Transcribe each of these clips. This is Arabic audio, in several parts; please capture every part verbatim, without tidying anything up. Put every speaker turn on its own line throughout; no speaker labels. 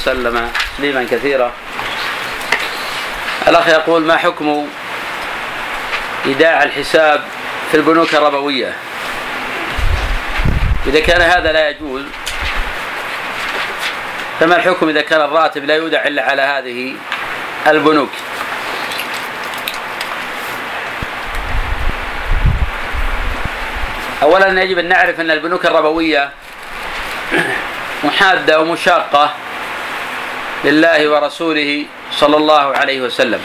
وسلم تسليما كثيرا. الأخ يقول: ما حكم إيداع الحساب في البنوك الربوية؟ إذا كان هذا لا يجوز فما الحكم إذا كان الراتب لا يودع إلا على هذه البنوك؟ أولا يجب أن نعرف أن البنوك الربوية محادة ومشاقة لله ورسوله صلى الله عليه وسلم.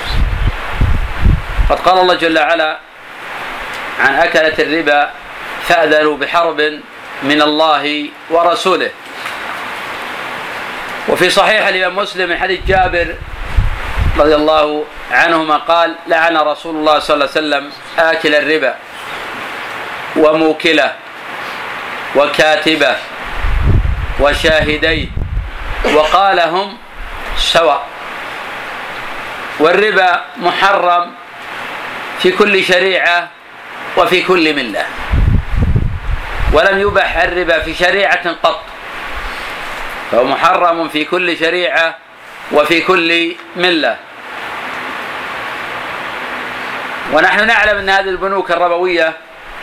قد قال الله جل وعلا عن أكلة الربا: فأذنوا بحرب من الله ورسوله. وفي صحيح الإمام مسلم من حديث جابر رضي الله عنهما قال: لعن رسول الله صلى الله عليه وسلم آكل الربا وموكله وكاتبه وشاهديه وقال هم سواء. والربا محرم في كل شريعة وفي كل ملة، ولم يبح الربا في شريعة قط، فهو محرم في كل شريعة وفي كل ملة. ونحن نعلم أن هذه البنوك الربوية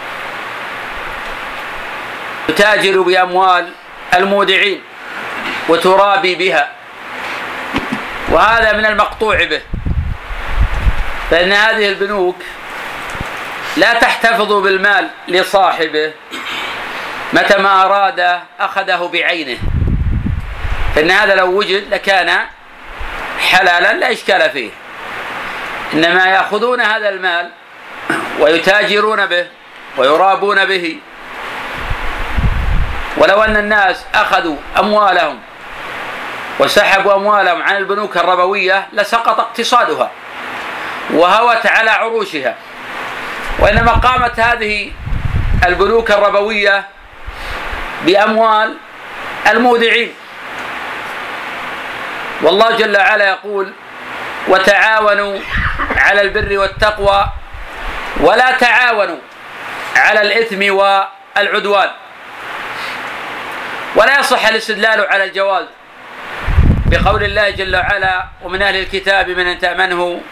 تتاجر بأموال المودعين وترابي بها، وهذا من المقطوع به، فإن هذه البنوك لا تحتفظ بالمال لصاحبه، متى ما أراد أخذه بعينه، فإن هذا لو وجد لكان حلالا لا إشكال فيه. إنما يأخذون هذا المال ويتاجرون به ويرابون به. ولو أن الناس أخذوا أموالهم وسحبوا أموالهم عن البنوك الربوية لسقط اقتصادها وهوت على عروشها، وإنما قامت هذه البنوك الربوية بأموال المودعين. والله جل وعلا يقول: وتعاونوا على البر والتقوى ولا تعاونوا على الإثم والعدوان. ولا يصح الاستدلال على الجواز بقول الله جل وعلا: ومن أهل الكتاب من أن تأمنه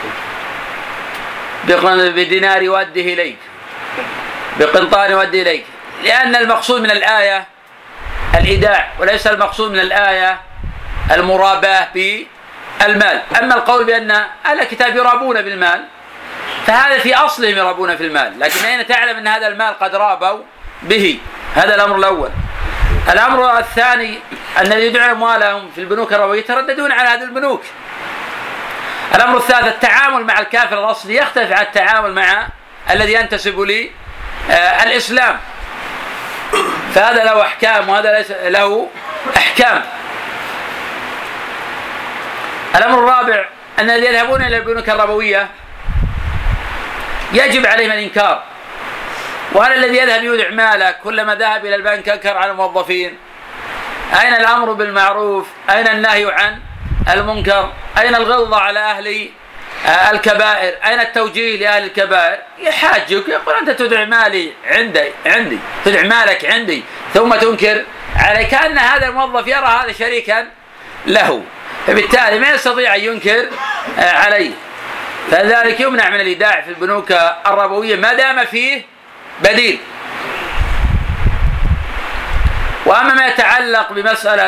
بدينار يؤده إليك بقنطار يؤده إليك، لأن المقصود من الآية الإيداع، وليس المقصود من الآية المراباة بالمال. أما القول بأن أهل الكتاب يرابون بالمال فهذا في أصلهم يرابون في المال، لكن أين تعلم أن هذا المال قد رابوا به؟ هذا الأمر الأول. الأمر الثاني أن الذين يدعون أموالهم في البنوك الربوية يترددون على هذه البنوك. الأمر الثالث: التعامل مع الكافر الأصلي يختلف عن التعامل مع الذي ينتسب للإسلام، فهذا له أحكام وهذا ليس له أحكام. الأمر الرابع أن الذين يذهبون إلى البنوك الربوية يجب عليهم الإنكار. وهذا الذي يذهب يودع ماله كلما ذهب إلى البنك أنكر على الموظفين. أين الأمر بالمعروف؟ أين النهي عن المنكر؟ أين الغلظة على أهل الكبائر؟ أين التوجيه لأهل الكبائر؟ يحاجك يقول: أنت تدع مالي عندي عندي تدع مالك عندي ثم تنكر عليه، كأن هذا الموظف يرى هذا شريكا له، فبالتالي ما يستطيع أن ينكر عليه. فلذلك يمنع من الإيداع في البنوك الربوية ما دام فيه بديل. وأما ما يتعلق بمسألة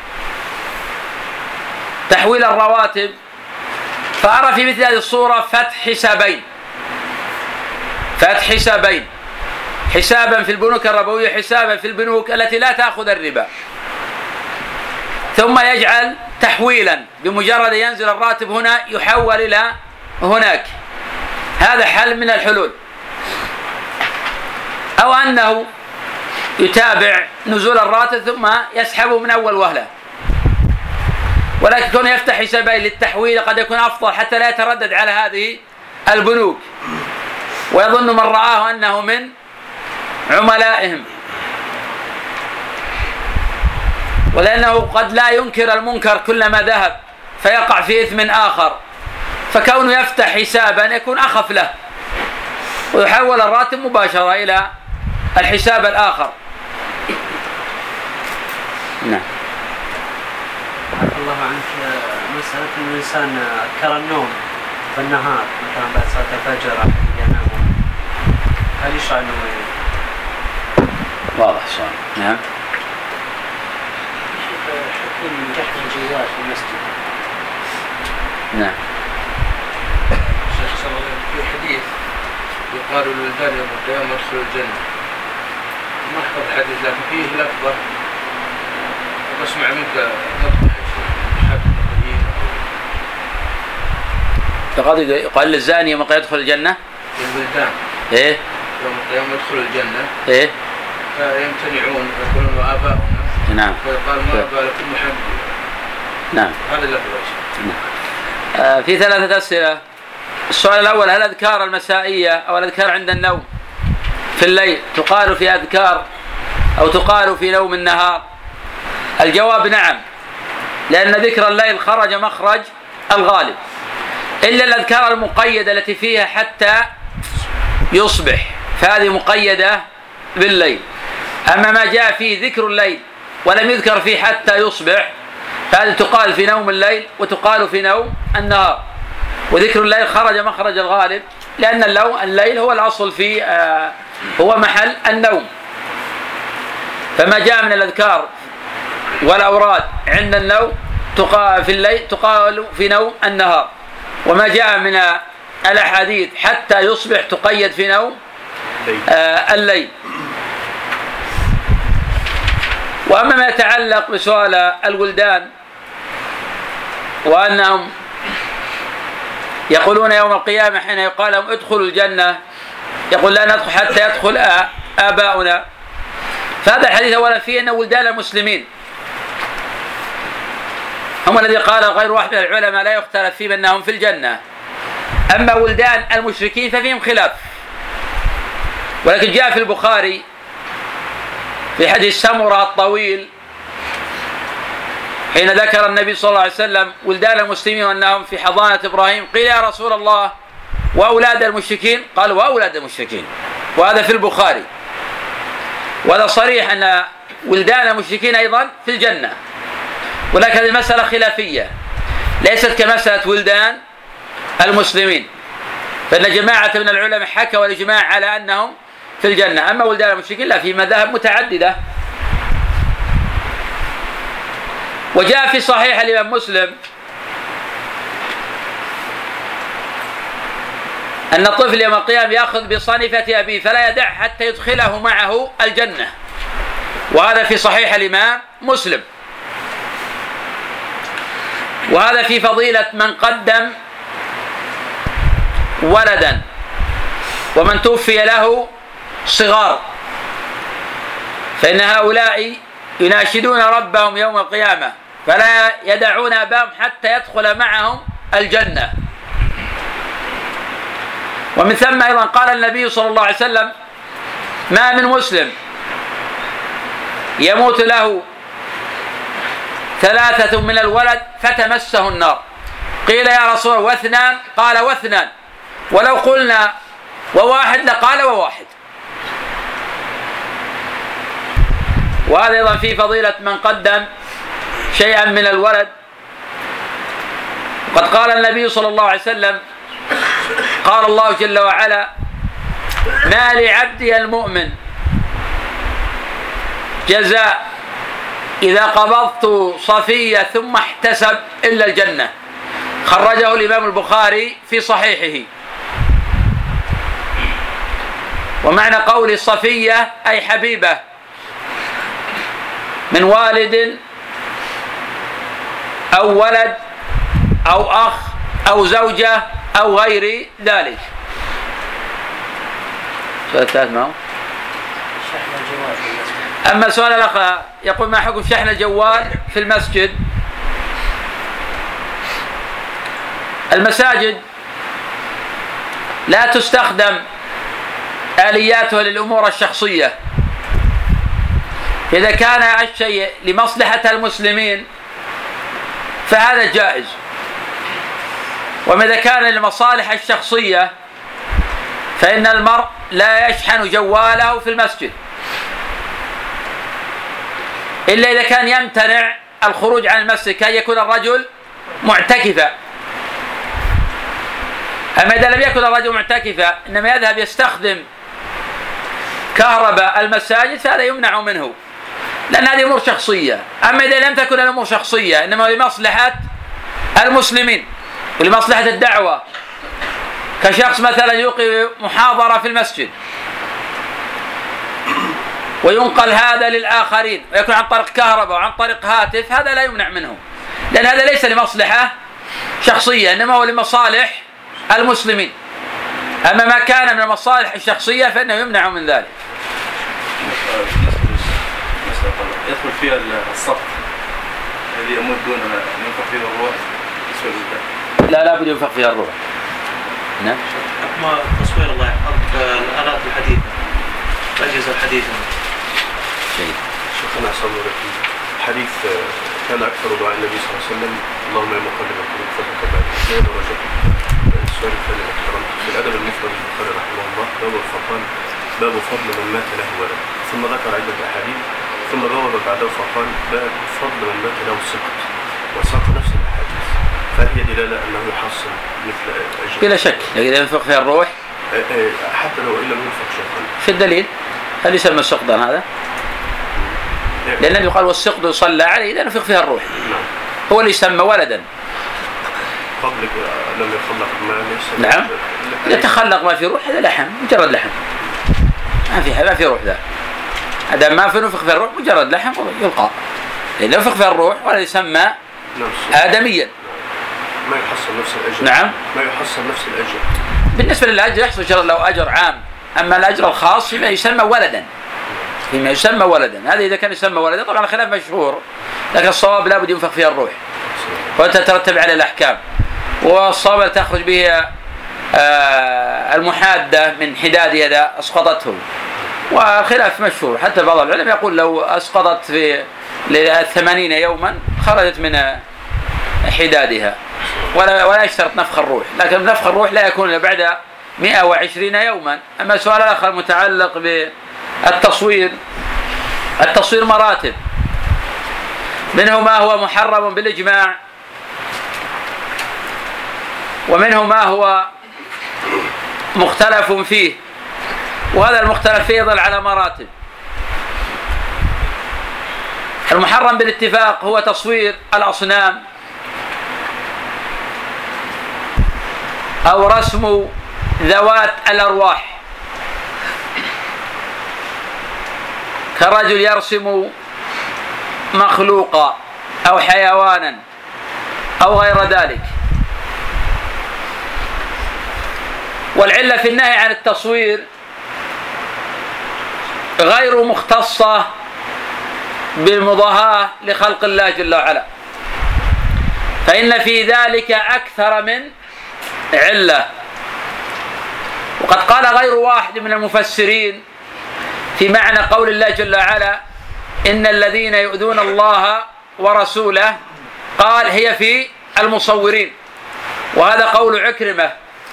تحويل الرواتب فأرى في مثل هذه الصورة فتح حسابين فتح حسابين حسابا في البنوك الربوية، حسابا في البنوك التي لا تأخذ الربا، ثم يجعل تحويلا بمجرد ينزل الراتب هنا يحول إلى هناك. هذا حل من الحلول. أو أنه يتابع نزول الراتب ثم يسحبه من أول وهلة، ولكن كون يفتح حسابين للتحويل قد يكون أفضل حتى لا يتردد على هذه البنوك ويظن من رآه أنه من عملائهم، ولأنه قد لا ينكر المنكر كلما ذهب فيقع في إثم آخر، فكونه يفتح حسابا يكون أخف له ويحول الراتب مباشرة إلى الحساب الآخر. نعم.
الله عنك مسألة أن الإنسان أذكر النوم في النهار مثلا بعد صلاة الفجر أحد ينام هل يشرع أنه
واضح السؤال؟ نعم.
حكم شحن الجوال في المسجد.
نعم.
شيخ صلى الله عليه وسلم في حديث يقال للولدان يوم القيامة ادخلوا الجنة. ما أحفظ الحديث لكن فيه لفظة واسمع منك نطق
فقد قال للزاني يوم القيامة يدخل الجنة.
الولدان.
إيه.
يوم القيامة يدخلوا الجنة.
إيه.
فيمتنعون ويقولون وآباؤنا.
نعم.
فيقال ما بالكم محمد.
نعم.
هذا اللفظ.
نعم. آه في ثلاثة أسئلة. السؤال الأول: هل الأذكار المسائية أو الأذكار عند النوم في الليل تقال في أذكار أو تقال في نوم النهار؟ الجواب نعم، لأن ذكر الليل خرج مخرج الغالب، إلا الأذكار المقيدة التي فيها حتى يصبح فهذه مقيدة بالليل. أما ما جاء فيه ذكر الليل ولم يذكر فيه حتى يصبح فهذه تقال في نوم الليل وتقال في نوم النهار. وذكر الليل خرج مخرج الغالب، لأن الليل هو الأصل في آه هو محل النوم. فما جاء من الأذكار والأوراد عند النوم تقال في الليل تقال في نوم النهار، وما جاء من الأحاديث حتى يصبح تقيد في نوم آه الليل. وأما ما يتعلق بسؤال الولدان وأنهم يقولون يوم القيامة حين يقال لهم ادخلوا الجنة يقول لا ندخل حتى يدخل آباؤنا، فهذا الحديث أولا فيه أن ولدان المسلمين هم الذي قال غير واحد من العلماء لا يختلف فيهم أنهم في الجنة. أما ولدان المشركين ففيهم خلاف، ولكن جاء في البخاري في حديث سمرة الطويل حين ذكر النبي صلى الله عليه وسلم ولدان المسلمين وأنهم في حضانة إبراهيم قيل يا رسول الله وأولاد المشركين؟ قال وأولاد المشركين، وهذا في البخاري. وهذا صريح أن ولدان المشركين أيضا في الجنة، ولكن هذه مسألة خلافية ليست كمسألة ولدان المسلمين، فإن جماعة من العلماء حكوا الإجماع على أنهم في الجنة. أما ولدان المشركين لا، في مذاهب متعددة. وجاء في صحيح الإمام مسلم أن الطفل يوم القيامة يأخذ بصنفة أبيه فلا يدع حتى يدخله معه الجنة، وهذا في صحيح الإمام مسلم. وهذا في فضيلة من قدم ولدا ومن توفي له صغار، فإن هؤلاء يناشدون ربهم يوم القيامة فلا يدعون أباهم حتى يدخل معهم الجنة. ومن ثم أيضا قال النبي صلى الله عليه وسلم ما من مسلم يموت له ثلاثة من الولد فتمسه النار. قيل يا رسول الله واثنان؟ قال واثنان، ولو قلنا وواحد لقال وواحد. وهذا أيضا في فضيلة من قدم شيئا من الولد. وقد قال النبي صلى الله عليه وسلم قال الله جل وعلا ما لعبدي المؤمن جزاء إذا قبضت صفية ثم احتسب إلا الجنة. خرجه الإمام البخاري في صحيحه. ومعنى قول صفية أي حبيبة من والد أو ولد أو أخ أو زوجة أو غير ذلك. سؤال الثالث ما هو؟
شحن الجوال في المسجد.
أما سؤال الأخ يقول ما حكم شحن الجوال في المسجد؟ المساجد لا تستخدم آلياتها للأمور الشخصية. إذا كان الشيء لمصلحة المسلمين فهذا جائز، وإذا كان للمصالح الشخصية فإن المرء لا يشحن جواله في المسجد إلا إذا كان يمتنع الخروج عن المسجد كأن يكون الرجل معتكفا. أما إذا لم يكن الرجل معتكفا إنما يذهب يستخدم كهرباء المساجد فهذا يمنع منه، لأن هذه أمور شخصية. أما إذا لم تكن الأمور شخصية إنما لمصلحة المسلمين ولمصلحة الدعوة، كشخص مثلا يلقي محاضرة في المسجد وينقل هذا للآخرين ويكون عن طريق كهرباء وعن طريق هاتف، هذا لا يمنع منه، لأن هذا ليس لمصلحة شخصية إنما هو لمصالح المسلمين. أما ما كان من المصالح الشخصية فإنه يمنع من ذلك.
يدخل فيها السقط الذي يمدون ينفق فيه الروح.
لا لا بد ينفق فيها الروح. نعم.
ما تصوير الله يحفظك الآلات الحديثة الأجهزة الحديثة.
جيد.
شيخنا أحسن الله إليكم. حديث كان أكثر دعاء النبي صلى الله عليه وسلم اللهم يا مقلب القلوب ثبت قلبي. السؤال الثاني محترم في الأدب المفرد للبخاري رحمه الله باب الفقان باب فضل من مات له ولد، ثم ذكر عدة أحاديث ثم بوب بعده فقال باب فضل من مات له سقط وساق نفس الأحاديث، فهل هي دلالة أنه يحصل مثل أجل؟
بلا شك إذا ينفق فيها الروح
حتى لو إن لم ينفق شيخا.
في الدليل هل يسمى السقطا هذا؟ لأن النبي قال والسقط يصلى عليه إذا نفق فيها الروح.
نعم.
هو اللي يسمى ولدا.
قبل لم يخلق ما
نعم. يتخلق ما في روح هذا لحم مجرد لحم ما في ما في روح ذا. هذا ما في نفخ في الروح مجرد لحم يلقى. إذا نفخ في الروح ولا يسمى آدميا.
ما يحصل نفس الأجر.
نعم.
ما يحصل نفس الأجر.
بالنسبة للأجر يحصل له أجر عام، أما الأجر الخاص فيما يسمى ولدا فيما يسمى ولدا هذا إذا كان يسمى ولدا طبعا الخلاف مشهور، لكن الصواب لا بد ينفخ فيها الروح وتترتب على الأحكام، والصواب تخرج به المحادة من حدادها إذا أسقطته، والخلاف مشهور حتى بعض العلماء يقول لو أسقطت في ثمانين يوما خرجت من حدادها ولا ولا يشترط نفخ الروح، لكن نفخ الروح لا يكون إلا بعد مئة وعشرين يوما. أما سؤال آخر متعلق بالتصوير، التصوير مراتب، منه ما هو محرم بالإجماع ومنه ما هو مختلف فيه، وهذا المختلف فيه يظل على مراتب. المحرم بالاتفاق هو تصوير الأصنام أو رسم ذوات الأرواح، كرجل يرسم مخلوقا أو حيوانا أو غير ذلك. والعلة في النهي عن التصوير غير مختصة بالمضاهاة لخلق الله جل وعلا، فإن في ذلك أكثر من علة. وقد قال غير واحد من المفسرين في معنى قول الله جل وعلا إن الذين يؤذون الله ورسوله، قال هي في المصورين، وهذا قول عكرمة.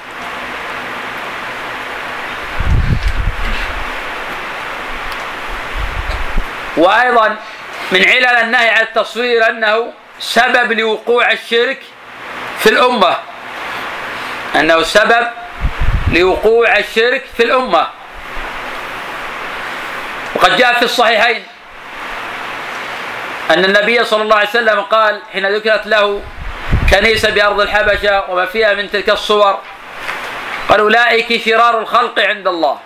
وأيضا من علل النهي عن التصوير أنه سبب لوقوع الشرك في الأمة، أنه سبب لوقوع الشرك في الأمة. وقد جاء في الصحيحين أن النبي صلى الله عليه وسلم قال حين ذكرت له كنيسة بأرض الحبشة وما فيها من تلك الصور، قال أولئك شرار الخلق عند الله.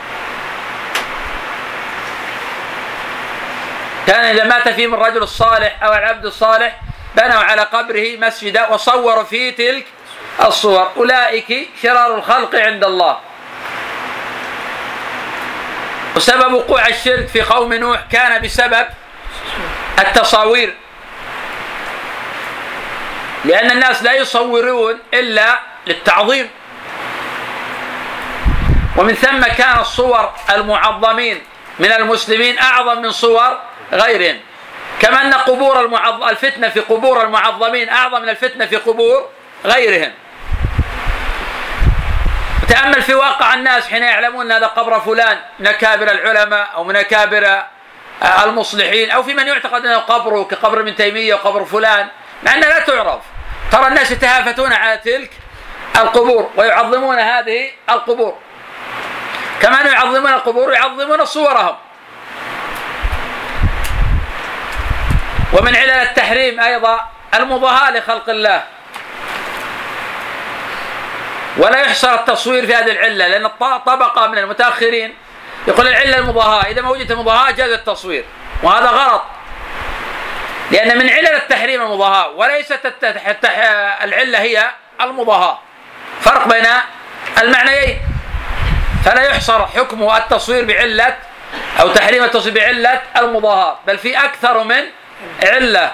كان إذا مات فيهم الرجل الصالح أو العبد الصالح بنوا على قبره مسجدا وصوروا فيه تلك الصور، أولئك شرار الخلق عند الله. وسبب وقوع الشرك في قوم نوح كان بسبب التصاوير، لأن الناس لا يصورون إلا للتعظيم، ومن ثم كان الصور المعظمين من المسلمين أعظم من صور غيرهم، كما أن قبور المعظ... الفتنة في قبور المعظمين أعظم من الفتنة في قبور غيرهم. تأمل في واقع الناس حين يعلمون هذا قبر فلان من أكابر العلماء أو من أكابر المصلحين أو في من يعتقد أنه قبره كقبر ابن تيمية وقبر فلان، مع أنها لا تعرف. ترى الناس يتهافتون على تلك القبور ويعظمون هذه القبور، كما أنهم يعظمون القبور ويعظمون صورهم. ومن علل التحريم أيضا المضاهاة لخلق الله، ولا يحصر التصوير في هذه العلة، لأن طبقة من المتأخرين يقول العلة المضاهاة، إذا ما وجدت المضاهاة جاز التصوير، وهذا غلط، لأن من علل التحريم المضاهاة وليست العلة هي المضاهاة، فرق بين المعنيين. فلا يحصر حكم التصوير بعلة أو تحريم التصوير بعلة المضاهاة، بل في أكثر من علة.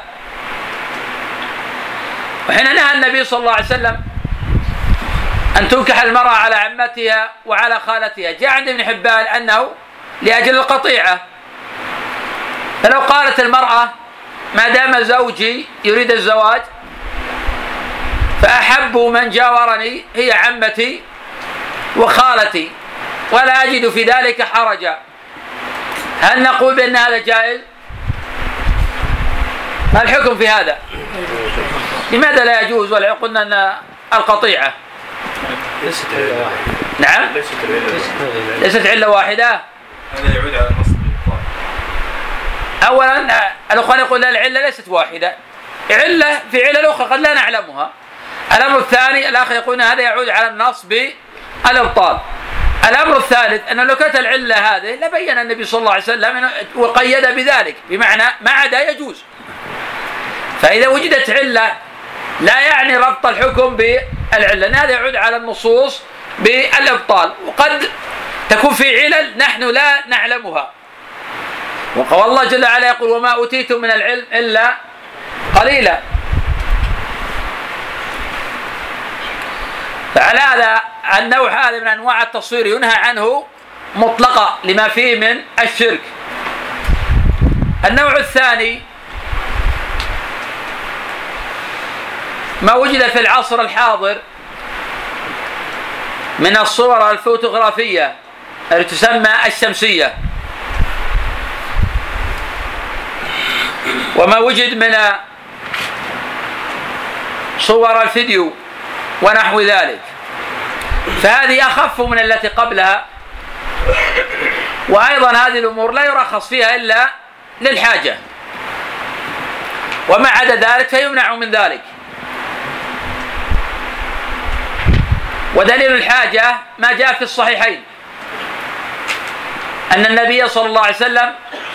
وحين نهى النبي صلى الله عليه وسلم أن تنكح المرأة على عمتها وعلى خالتها، جاء عند ابن حبان أنه لأجل القطيعة، فلو قالت المرأة ما دام زوجي يريد الزواج فأحب من جاورني هي عمتي وخالتي ولا أجد في ذلك حرجا، هل نقول بأن هذا جائز؟ ما الحكم في هذا؟ لماذا لا يجوز؟ ولا قلنا أن القطيعة
ليست علة واحدة.
نعم
ليست علة
ليست علة واحدة.
هذا يعود على النص بالإبطال.
أولا الأخوان يقول العلة ليست واحدة، علة في علل أخرى قد لا نعلمها. الأمر الثاني الآخر يقول هذا يعود على النص بالإبطال. الأمر الثالث أنه لو كانت العلة هذه لبين النبي صلى الله عليه وسلم وقيد بذلك، بمعنى ما عدا يجوز. فإذا وجدت علة لا يعني ربط الحكم بالعلة، لأن هذا يعود على النصوص بالإبطال، وقد تكون في علل نحن لا نعلمها. وقال الله جل وعلا يقول وما أوتيتم من العلم إلا قليلا. فعلى هذا النوع هذا من أنواع التصوير ينهى عنه مطلقا لما فيه من الشرك. النوع الثاني ما وجد في العصر الحاضر من الصور الفوتوغرافية التي تسمى الشمسية، وما وجد من صور الفيديو ونحو ذلك، فهذه أخف من التي قبلها. وأيضا هذه الأمور لا يرخص فيها إلا للحاجة، وما عدا ذلك فيمنع من ذلك. ودليل الحاجة ما جاء في الصحيحين أن النبي صلى الله عليه وسلم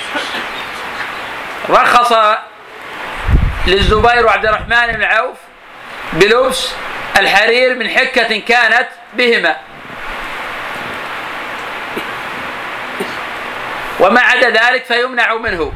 رخص للزبير وعبد الرحمن بن عوف بلبس الحرير من حكة كانت بهما، وما عدا ذلك فيمنع منه.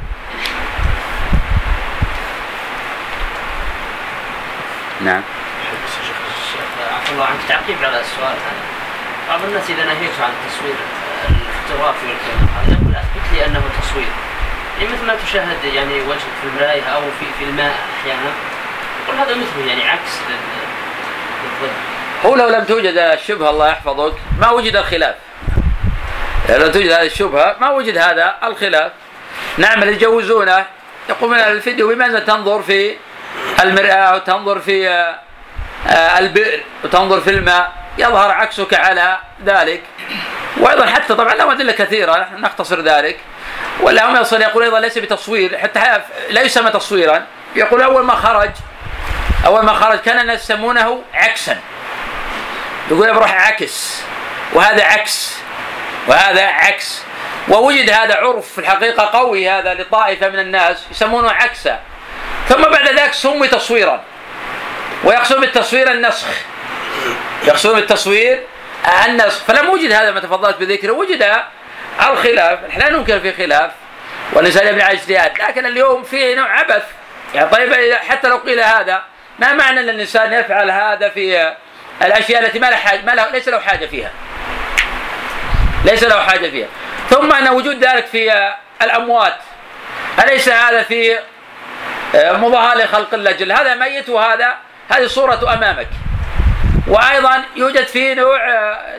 نعم.
عفوا الله عنك، تعقيب على السؤال هذا. بعض الناس إذا نهيت عن التصوير الفوتوغرافي والكاميرا هذا يقول أثبت لي أنه تصوير، يعني مثل ما تشاهد يعني وجهك في المراية أو في في الماء أحيانا، يقول هذا مثله يعني عكس للضد.
هو لو لم توجد الشبهة الله يحفظك ما وجد الخلاف، لو توجد هذه الشبهة ما وجد هذا الخلاف. نعم يجوزونه، يقومون الفيديو بماذا تنظر في المرآة وتنظر في البئر وتنظر في الماء يظهر عكسك على ذلك. وأيضا حتى طبعا له أدلة كثيرة نختصر ذلك. ولا هم يصل يقول أيضا ليس بتصوير، حتى لا يسمى تصويرا. يقول أول ما خرج أول ما خرج كان الناس يسمونه عكسا، يقول بروح عكس، وهذا عكس وهذا عكس. ووجد هذا عرف في الحقيقة قوي هذا لطائفة من الناس يسمونه عكسا، ثم بعد ذلك سمي تصويرا، ويقصد بالتصوير النسخ، يقصد بالتصوير النسخ. فلم وجد هذا ما تفضلت بذكره، وجد الخلاف. لا ننكر في خلاف والإنسان يبني على اجتهاد، لكن اليوم فيه نوع عبث. يعني طيب حتى لو قيل هذا ما معنى أن الإنسان يفعل هذا في الأشياء التي ما له حاجة، ما له ليس له حاجة فيها، ليس له حاجة فيها. ثم أن وجود ذلك في الأموات أليس هذا في مضاهاة لخلق الله جل، هذا ميت وهذا هذه صورة أمامك. وأيضا يوجد فيه نوع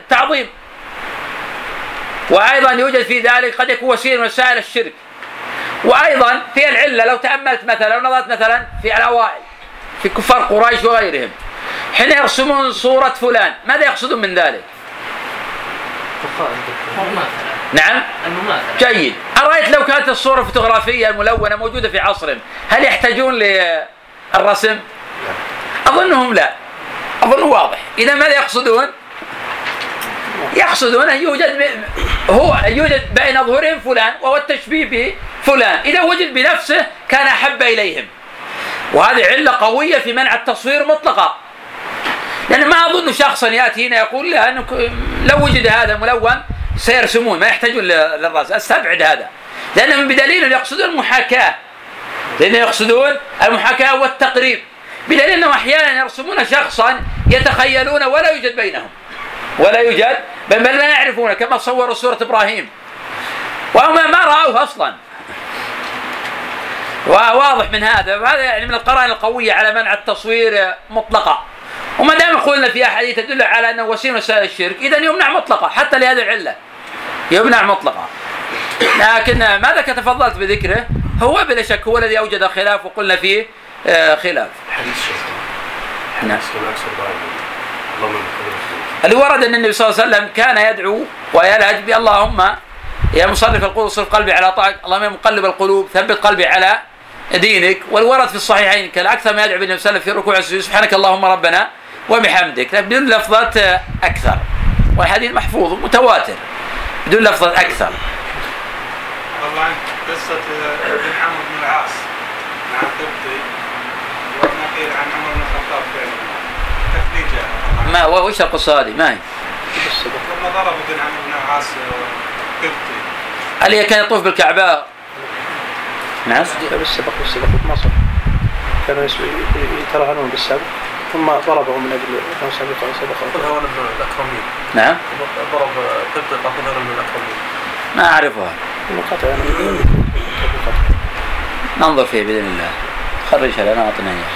تعظيم، وأيضا يوجد في ذلك قد يكون وسيلة من وسائل الشرك. وأيضا في العلة لو تأملت مثلا، لو نظرت مثلا في الأوائل في كفار قريش وغيرهم حين يرسمون صورة فلان ماذا يقصدون من ذلك؟ نعم جيد. أرأيت لو كانت الصورة الفوتوغرافية الملونة موجودة في عصرهم هل يحتاجون للرسم؟ أظنهم لا، أظن واضح. إذا ماذا يقصدون؟ يقصدون أن يوجد هو يوجد بين ظهورهم فلان وهو التشبيه بفلان، إذا وجد بنفسه كان أحب إليهم. وهذه علة قوية في منع التصوير مطلقا، لأن ما أظن شخصا يأتي هنا يقول لأنه لو وجد هذا ملون سيرسمون ما يحتاجون للرسم. أستبعد هذا، لأنهم بدليل يقصدون المحاكاة، لأنهم يقصدون المحاكاة والتقريب، بدليل أنهم أحيانا يرسمون شخصا يتخيلون ولا يوجد بينهم ولا يوجد بل لا يعرفون، كما صوروا سورة إبراهيم وهم ما رأوه أصلا. وواضح من هذا، وهذا يعني من القرائن القوية على منع التصوير مطلقا. وما دام قلنا في أحاديث تدل على أنه وسيلة من وسائل الشرك إذا يمنع مطلقا، حتى لهذه العلة يمنع مطلقا. لكن ماذا تفضلت بذكره هو بلا شك هو الذي أوجد خلاف وقلنا فيه خلاف. نعم. اللي ورد أن النبي صلى الله عليه وسلم كان يدعو ويلهج باللهم يا مصرف القلوب صرف قلبي على طاعتك، اللهم يا مقلب القلوب ثبت قلبي على دينك. والورد في الصحيحين كان أكثر ما يدعو بالنبي صلى الله عليه وسلم في الركوع والسجود سبحانك اللهم ربنا وبحمدك، بدون لفظات أكثر، والحديث محفوظ متواتر بدون لفظات أكثر.
والله قصة ابن عمرو بن العاص مع القبطي وما قيل عن عمر بن الخطاب تفليجة
ما وش القصة هذه؟ ما هي؟
لما ضرب ابن عمرو بن العاص قبطي
اللي كان يطوف بالكعبة. نعم.
بالسبق والسبق ما صار، كانوا يترهنون بالسبق ثم ضربه من أجل أنه سبق وسبق.
أخذها من الأكرمين.
نعم.
ضرب قبطي أخذها من الأكرمين.
ما أعرفها. ننظر فيه بإذن الله. خرجها لنا أعطنا إياه.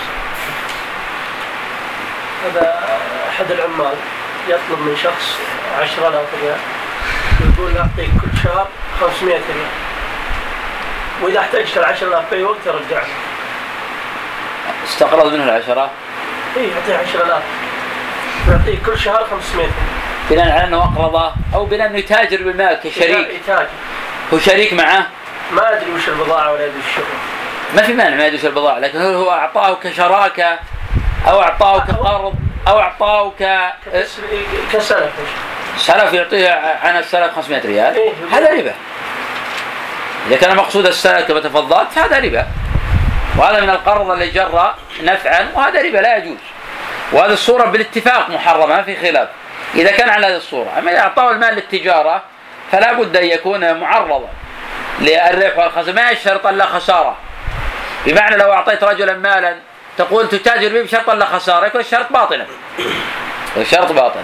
هذا أحد العمال يطلب من شخص عشرة آلاف ريال، يقول أعطيك كل شهر خمسمائة ريال، وإذا احتاجت العشرة آلاف في وقت رجع.
استقرض منه العشرة؟
إيه يعطيه عشرة آلاف، يعطيه كل شهر خمسمائة.
بناء على أنه أقرضه أو بناء أنه يتاجر بالمال كشريك؟
يتاجر. هو
شريك معه؟
ما أدري وش البضاعة ولا أدري الشغل.
ما في مانع ما يدري وش البضاعة، لكن هل هو أعطاه كشراكة أو أعطاه كقرض أو أعطاه ك
كسلف؟
سلف يعطيه عن السلف خمسمائة ريال.
إيه
هذا ربا. إذا كان مقصود السلف كما تفضلت فهذا ربا، وهذا من القرض اللي جرى نفعا، وهذا ربا لا يجوز. وهذه الصورة بالاتفاق محرمة في خلاف إذا كان على هذه الصورة. أما إذا أعطاه المال للتجارة فلا بد أن يكون معرضا للربح والخسارة، ما يشترط لا خسارة. بمعنى لو أعطيت رجلا مالا تقول تتاجر به بشرط لا خسارة يكون الشرط باطلا، الشرط باطلا.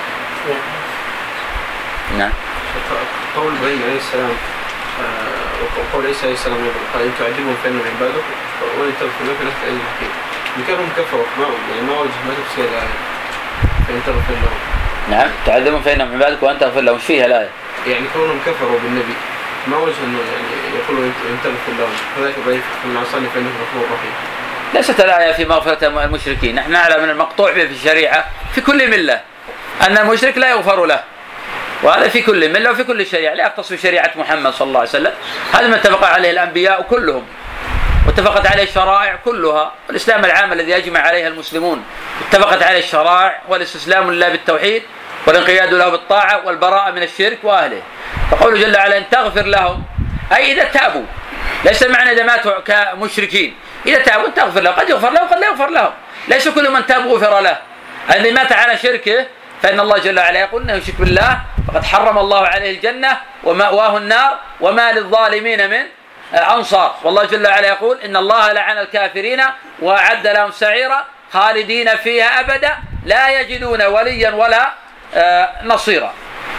نعم.
قول إبراهيم عليه السلام وقول عيسى عليه السلام قال إن تعذبهم فإنهم عبادك وإن تغفر لهم فإنك أنت الحكيم. بكانهم كفروا ما يعني ما وجه ما تفسير الآية فإن تغفر لهم.
نعم تعذبهم فإنهم عبادك وأنت تغفر لهم، فيها الآية.
يعني كونهم كفروا بالنبي ما وجه إنه يعني يقولوا إن تغفر لهم، فذلك إبراهيم من عصاني فإنه غفور رحيم.
ليست الآية في مغفرة المشركين. نحن نعلم من المقطوع به في الشريعة في كل ملة أن المشرك لا يغفر له، وهذا في كل ملة وفي كل شريعة، لا يختص بشريعة محمد صلى الله عليه وسلم. هذا ما اتفق عليه الأنبياء كلهم واتفقت عليه الشرائع كلها، والإسلام العام الذي يجمع عليها المسلمون اتفقت عليه الشرائع والاستسلام لله بالتوحيد والانقياد له بالطاعة والبراءة من الشرك وأهله. فقوله جل وعلا أن تغفر لهم أي إذا تابوا، ليس معنى إذا ماتوا كمشركين، إذا تابوا تغفر لهم، قد يغفر لهم قد لا يغفر لهم، ليس كل من تاب غفر له. الذي مات على شركه فإن الله جل وعلا يقول إنه يشرك بالله فقد حرم الله عليه الجنة ومأواه النار وما للظالمين من أنصار. والله جل وعلا يقول إن الله لعن الكافرين وأعد لهم سعيرا خالدين فيها أبدا لا يجدون وليا ولا نصيرا.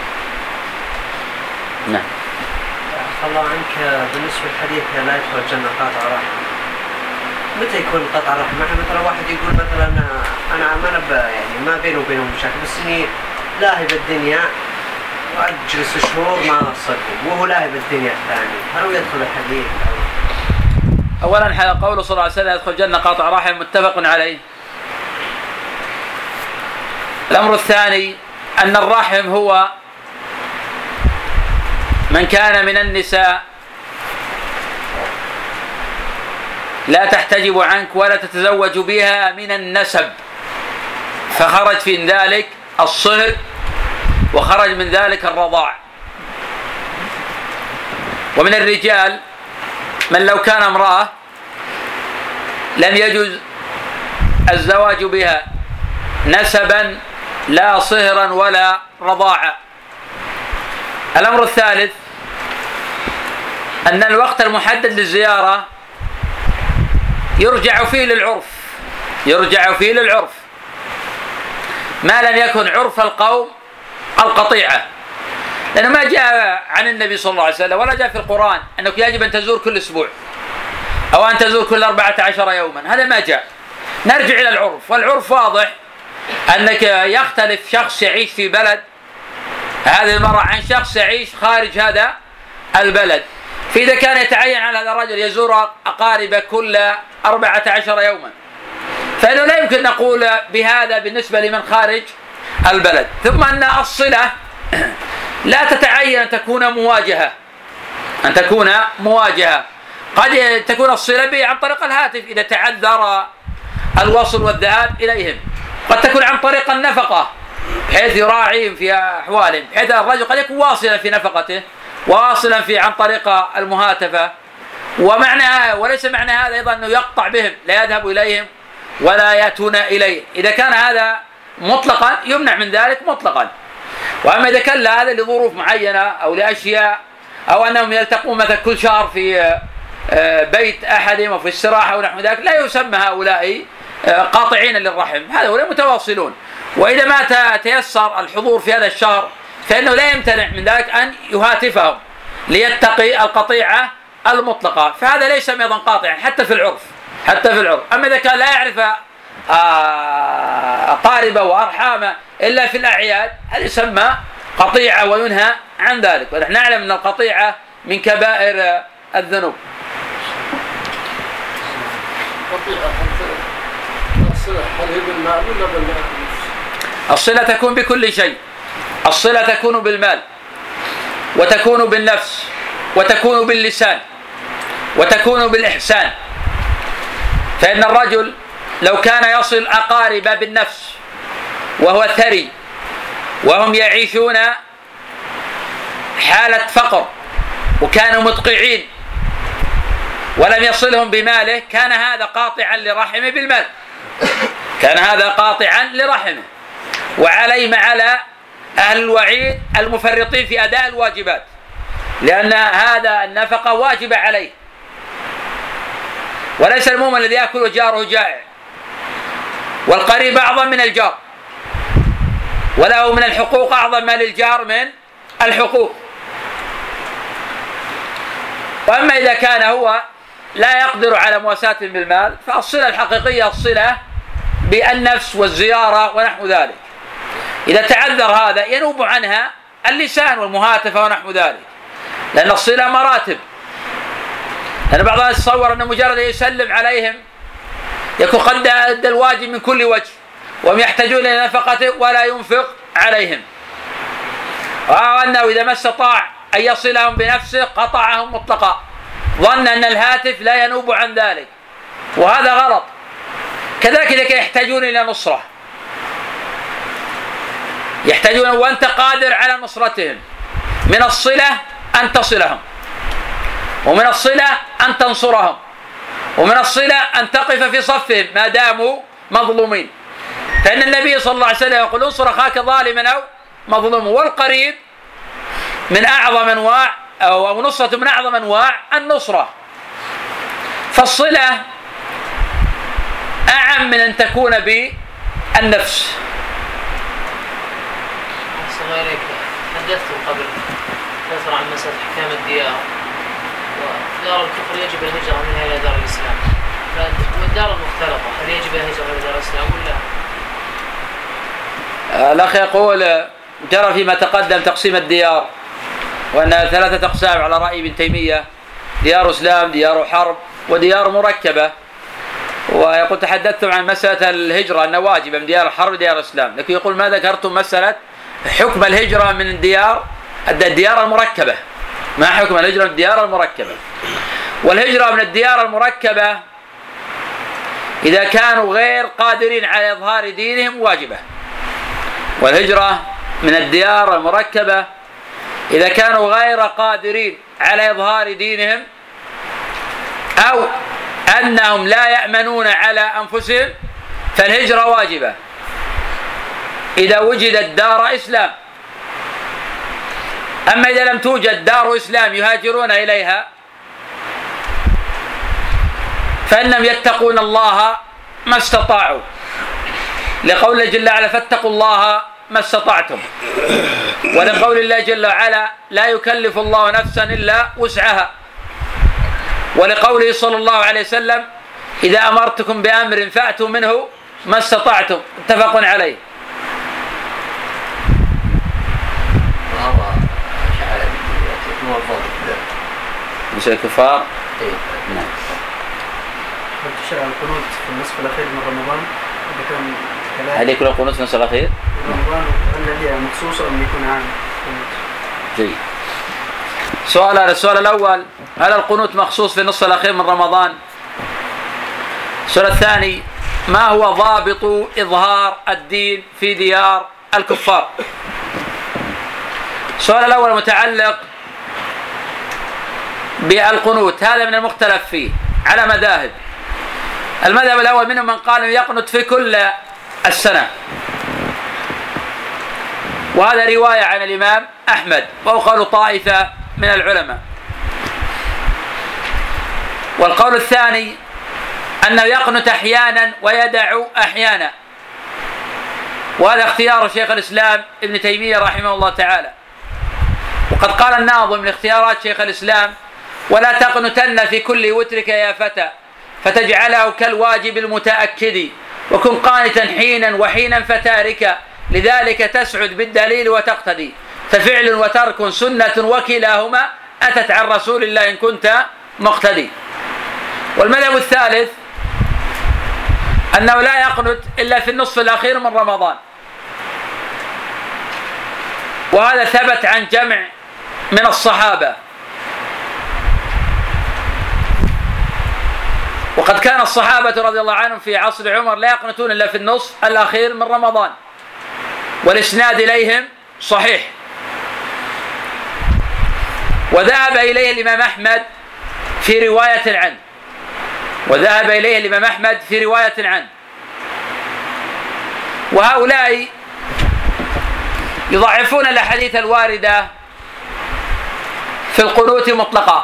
نعم.
عفى الله عنك، بالنسبة للحديث لا يدخل الجنة قاطع رحم، متى يكون قطع رحم؟ مثلا واحد يقول مثلا أنا ما نبى يعني ما بينه وبينهم مشاكل، بس إني لاهي بالدنيا وأجلس شهور ما أصلي وهو لاهي بالدنيا الثاني، هل هو يدخل الحديث؟
أولا قوله صلى الله عليه وسلم يدخل الجنة قاطع رحم متفق عليه. الأمر الثاني أن الرحم هو من كان من النساء لا تحتجب عنك ولا تتزوج بها من النسب، فخرج في ذلك الصهر وخرج من ذلك الرضاع. ومن الرجال من لو كان امرأة لم يجوز الزواج بها نسبا لا صهرا ولا رضاعا. الأمر الثالث أن الوقت المحدد للزيارة يرجع فيه للعرف يرجع فيه للعرف ما لم يكن عرف القوم القطيعة، لأنه ما جاء عن النبي صلى الله عليه وسلم ولا جاء في القرآن أنك يجب أن تزور كل أسبوع أو أن تزور كل أربعة عشر يوما، هذا ما جاء. نرجع إلى العرف، والعرف واضح أنك يختلف شخص يعيش في بلد هذه المرة عن شخص يعيش خارج هذا البلد. فإذا كان يتعين على هذا الرجل يزور أقاربه كل أربعة عشر يوما فإنه لا يمكن نقول بهذا بالنسبة لمن خارج البلد. ثم أن الصلة لا تتعين أن تكون مواجهة أن تكون مواجهة قد تكون الصلة به عن طريق الهاتف إذا تعذر الوصل والذهاب إليهم، قد تكون عن طريق النفقة بحيث يراعيهم في أحوالهم، بحيث الرجل قد يكون واصلا في نفقته واصلا في عن طريق المهاتفة. ومعنى وليس معنى هذا أيضا أنه يقطع بهم لا يذهب إليهم ولا يأتون إليه، إذا كان هذا مطلقا يمنع من ذلك مطلقا. وأما إذا كان هذا لظروف معينة أو لأشياء أو أنهم يلتقون مثلا كل شهر في بيت أحدهم وفي استراحة ونحو ذلك لا يسمى هؤلاء قاطعين للرحم، هؤلاء متواصلون. وإذا ما تيسر الحضور في هذا الشهر فإنه لا يمتنع من ذلك أن يهاتفهم ليتقي القطيعة المطلقة، فهذا ليس أيضا قاطعا حتى في العرف حتى في العرف. أما إذا كان لا يعرف أقاربه وأرحامه إلا في الأعياد هذا يسمى قطيعة وينهى عن ذلك، ونحن نعلم أن القطيعة من كبائر الذنوب. الصلة تكون بكل شيء، الصلة تكون بالمال وتكون بالنفس وتكون باللسان وتكون بالإحسان. فإن الرجل لو كان يصل أقارب بالنفس وهو ثري وهم يعيشون حالة فقر وكانوا مدقعين ولم يصلهم بماله كان هذا قاطعا لرحمه بالمال، كان هذا قاطعا لرحمه. وعليه مع على أهل الوعيد المفرطين في أداء الواجبات، لأن هذا النفقة واجبة عليه، وليس المؤمن الذي يأكل وجاره جائع، والقريب أعظم من الجار، وله من الحقوق أعظم ما للجار من الحقوق. وأما إذا كان هو لا يقدر على مواساة بالمال فالصلة الحقيقية الصلة بالنفس والزيارة ونحو ذلك. إذا تعذر هذا ينوب عنها اللسان والمهاتفة ونحو ذلك، لأن الصلة مراتب. لأن بعض الناس يتصور أن مجرد يسلم عليهم يكون قد أدى الواجب من كل وجه وهم يحتاجون إلى نفقته ولا ينفق عليهم، وأنه إذا ما استطاع أن يصلهم بنفسه قطعهم مطلقا، ظن أن الهاتف لا ينوب عن ذلك، وهذا غلط. كذلك إذا يحتاجون إلى نصرة يحتاجون وأنت قادر على نصرتهم، من الصلة أن تصلهم، ومن الصلة أن تنصرهم، ومن الصلة أن تقف في صفهم ما داموا مظلومين. فإن النبي صلى الله عليه وسلم يقول انصر أخاك ظالما أو مظلوما، والقريب من أعظم أنواع أو نصرة من أعظم أنواع النصرة. فالصلة أعم من أن تكون بالنفس.
أحسن إليك، حدثتم قبل فترة عن مسألة أحكام الديار، ودار الكفر يجب الهجرة منها إلى دار الإسلام، والدار المختلطة هل يجب الهجرة إلى دار الإسلام ولا؟
الأخ يقول جرى فيما تقدم تقسيم الديار، وأنها ثلاثة أقسام على رأي ابن تيمية: ديار إسلام، ديار حرب، وديار مركبة. ويقول تحدثتم عن مسألة الهجرة أنها واجبة من ديار الحرب وديار الإسلام، لكن يقول ما ذكرتم مسألة حكم الهجرة من الديار الديار المركبة، ما حكم الهجرة من الديار المركبة. والهجرة من الديار المركبة إذا كانوا غير قادرين على إظهار دينهم واجبة. والهجرة من الديار المركبة إذا كانوا غير قادرين على إظهار دينهم أو أنهم لا يأمنون على أنفسهم فالهجرة واجبة إذا وجدت دار إسلام. أما إذا لم توجد دار إسلام يهاجرون إليها فإنهم يتقون الله ما استطاعوا، لقول الله جل وعلا فاتقوا الله ما استطعتم، ولقول الله جل وعلا لا يكلف الله نفسا إلا وسعها، ولقوله صلى الله عليه وسلم إذا أمرتكم بأمر فأتوا منه ما استطعتم، اتفق عليه. مش الكفار؟ نعم.
هل تشرع القنوت في النصف الأخير من رمضان؟ إذا كان
هل يكون القنوت في النصف الأخير؟
من رمضان هل هي مخصوصة أم يكون عام؟
جيد. سؤال السؤال الأول هل القنوت مخصوص في النصف الأخير من رمضان؟ السؤال الثاني ما هو ضابط إظهار الدين في ديار الكفار؟ السؤال الأول متعلق بالقنوت، هذا من المختلف فيه على مذاهب. المذهب الأول منهم من قال يقنت في كل السنة، وهذا رواية عن الإمام أحمد وهو قول طائفة من العلماء. والقول الثاني أنه يقنت أحيانا ويدع أحيانا، وهذا اختيار شيخ الإسلام ابن تيمية رحمه الله تعالى. وقد قال الناظم من اختيارات شيخ الإسلام ولا تقنتن في كل وترك يا فتى فتجعله كالواجب المتأكد وكن قانتا حينا وحينا فتاركا لذلك تسعد بالدليل وتقتدي ففعل وترك سنة وكلاهما أتت عن رسول الله إن كنت مقتدي. والمذهب الثالث أنه لا يقنت إلا في النصف الأخير من رمضان، وهذا ثبت عن جمع من الصحابة، وقد كان الصحابة رضي الله عنهم في عصر عمر لا يقنتون إلا في النصف الأخير من رمضان، والإسناد إليهم صحيح. وذهب إليه الإمام أحمد في رواية عنه وذهب إليه الإمام أحمد في رواية عنه وهؤلاء يضعفون الأحاديث الواردة في القنوت مطلقا.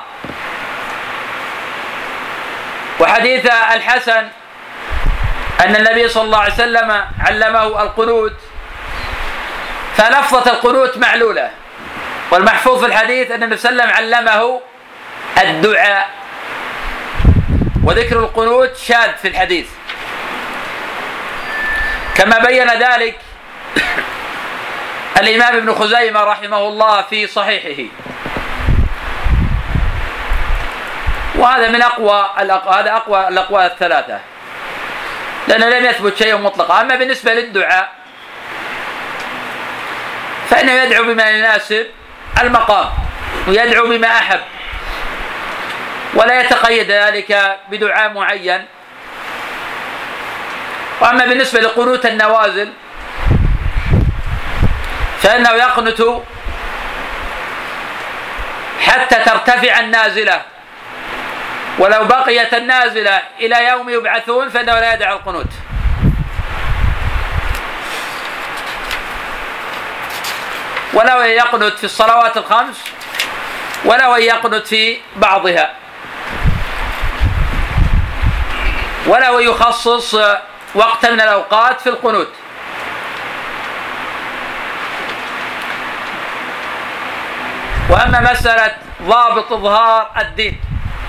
وحديث الحسن أن النبي صلى الله عليه وسلم علمه القنوت، فلفظة القنوت معلولة، والمحفوظ في الحديث أن النبي صلى الله عليه وسلم علمه الدعاء، وذكر القنوت شاذ في الحديث، كما بين ذلك الإمام ابن خزيمة رحمه الله في صحيحه. وهذا من أقوى هذا أقوى الأقوال الثلاثة، لأنه لم يثبت شيء مطلقا. أما بالنسبة للدعاء فإنه يدعو بما يناسب المقام ويدعو بما أحب، ولا يتقيد ذلك بدعاء معين. وأما بالنسبة لقنوت النوازل فإنه يقنت حتى ترتفع النازلة، ولو بقيت النازلة إلى يوم يبعثون فإنه لا يدع القنوت. ولو يقنت في الصلوات الخمس ولو يقنت في بعضها، ولو يخصص وقت من الأوقات في القنوت. وأما مسألة ضابط إظهار الدين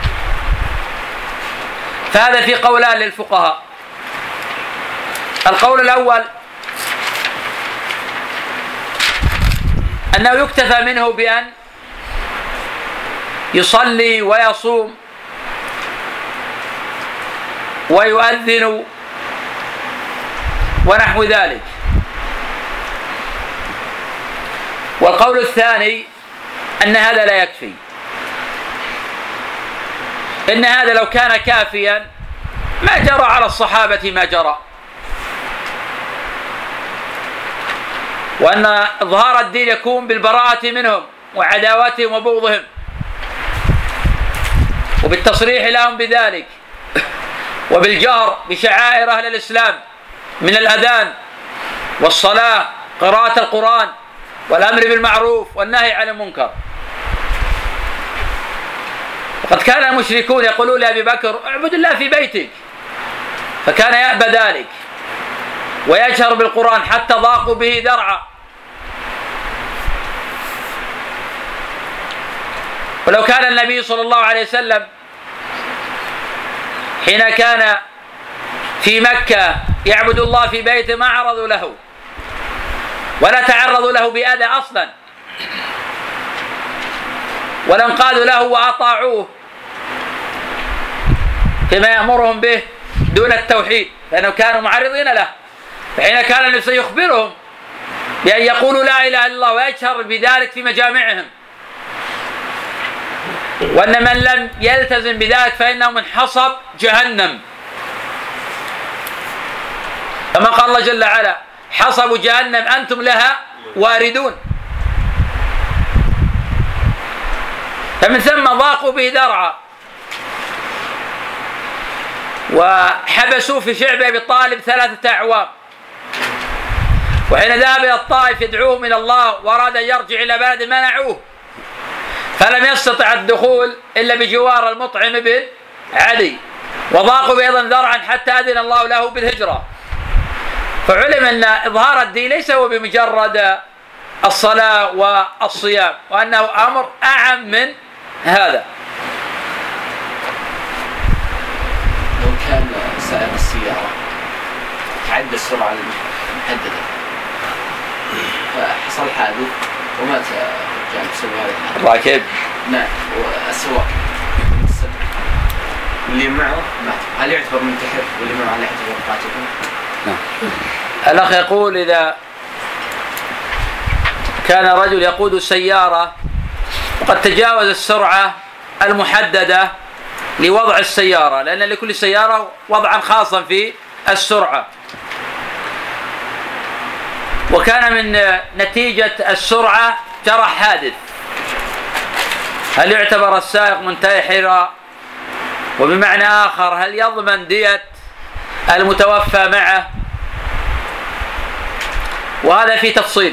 فهذا في قولان للفقهاء. القول الأول أنه يكتفى منه بأن يصلي ويصوم ويؤذن ونحو ذلك. والقول الثاني أن هذا لا يكفي، إن هذا لو كان كافيا ما جرى على الصحابة ما جرى، وأن إظهار الدين يكون بالبراءة منهم وعداوتهم وبغضهم وبالتصريح لهم بذلك وبالجهر بشعائر أهل الإسلام من الأذان والصلاة قراءة القرآن والأمر بالمعروف والنهي عن المنكر. وقد كان المشركون يقولون لأبي بكر اعبد الله في بيتك، فكان يأبى ذلك ويجهر بالقرآن حتى ضاقوا به ذرعا. ولو كان النبي صلى الله عليه وسلم حين كان في مكة يعبد الله في بيته ما عرضوا له ولا تعرضوا له بأذى أصلا، ولا انقادوا له وأطاعوه كما يأمرهم به دون التوحيد، لأنهم كانوا معرضين له. فحين كان النبي يخبرهم بأن يقولوا لا إله إلا الله ويجهر بذلك في مجامعهم، وأن من لم يلتزم بذلك فإنه من حصب جهنم، كما قال الله جل وعلا حصب جهنم أنتم لها واردون. فمن ثم ضاقوا به ذرعا وحبسوه في شعب أبي طالب ثلاثة أعوام، وحين ذهب إلى الطائف يدعوهم إلى الله وأراد أن يرجع إلى بلده منعوه، فلم يستطع الدخول إلا بجوار المطعم بن عدي، وضاقوا بأيضا ذرعا حتى أذن الله له بالهجرة. فعلم أن إظهار الدين ليس هو بمجرد الصلاة والصيام، وأنه أمر أعم من هذا.
لو كان سائق السيارة تعدى السرعة المحددة فحصل حادث ومات رجال بسبب هذا الحادث،
الراكب
نعم والسواق واللي معه مات، هل يعتبر منتحر واللي معه هل يعتبر قاتل؟
نعم. الأخ يقول إذا كان رجل يقود السيارة وقد تجاوز السرعة المحددة لوضع السيارة، لأن لكل سيارة وضعا خاصا في السرعة، وكان من نتيجة السرعة جرى حادث، هل يعتبر السائق منتحرا؟ وبمعنى آخر هل يضمن دية المتوفى معه؟ وهذا في تفصيل.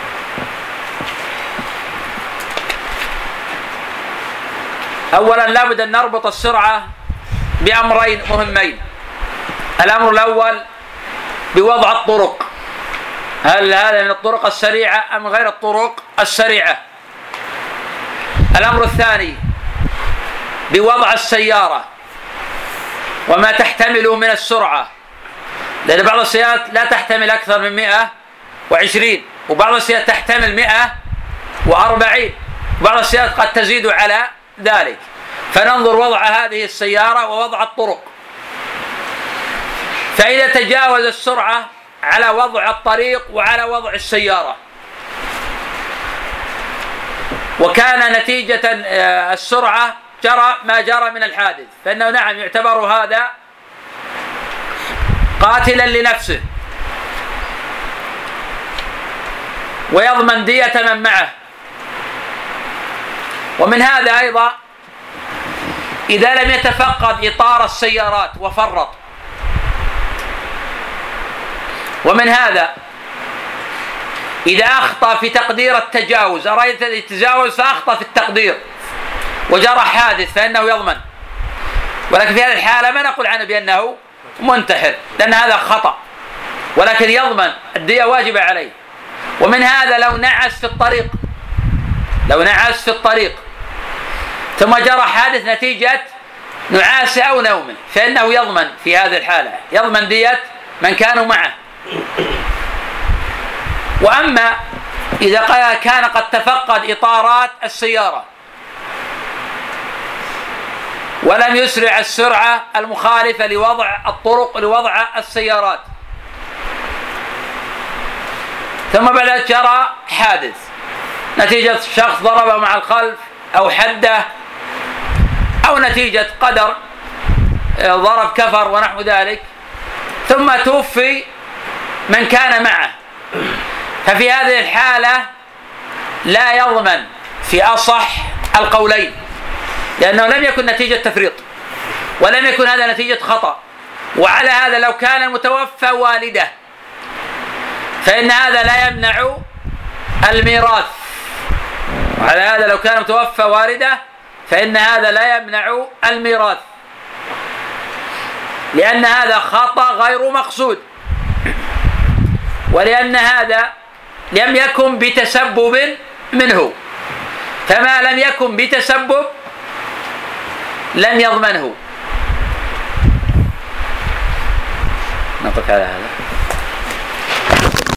أولا لابد أن نربط السرعة بأمرين مهمين. الأمر الأول بوضع الطرق، هل هذا من الطرق السريعة أم غير الطرق السريعة؟ الأمر الثاني بوضع السيارة وما تحتمله من السرعة، لأن بعض السيارات لا تحتمل أكثر من مئة وعشرين، وبعض السيارات تحتمل مئة وأربعين، وبعض السيارات قد تزيد على ذلك. فننظر وضع هذه السيارة ووضع الطرق، فإذا تجاوز السرعة على وضع الطريق وعلى وضع السيارة وكان نتيجة السرعة جرى ما جرى من الحادث، فإنه نعم يعتبر هذا قاتلا لنفسه ويضمن دية من معه. ومن هذا أيضا إذا لم يتفقد إطار السيارات وفرط. ومن هذا إذا أخطأ في تقدير التجاوز، أريد أن يتجاوز فأخطأ في التقدير وجرى حادث، فإنه يضمن. ولكن في هذه الحالة ما نقول عنه بأنه منتحر، لأن هذا خطأ، ولكن يضمن الدية واجبة عليه. ومن هذا لو نعس في الطريق لو نعس في الطريق ثم جرى حادث نتيجة نعاسه أو نومه، فإنه يضمن في هذه الحالة، يضمن دية من كانوا معه. وأما إذا كان قد تفقد إطارات السيارة ولم يسرع السرعة المخالفة لوضع الطرق لوضع السيارات، ثم بعد ذلك جرى حادث نتيجة شخص ضربه مع الخلف أو حده، أو نتيجة قدر ضرب كفر ونحو ذلك، ثم توفي من كان معه. ففي هذه الحالة لا يضمن في أصح القولين، لأنه لم يكن نتيجة تفريط ولم يكن هذا نتيجة خطأ. وعلى هذا لو كان المتوفى والده فإن هذا لا يمنع الميراث، وعلى هذا لو كان المتوفى والده فإن هذا لا يمنع الميراث، لأن هذا خطأ غير مقصود، ولأن هذا لم يكن بتسبب منه، فما لم يكن بتسبب لم يضمنه. نقف على هذا.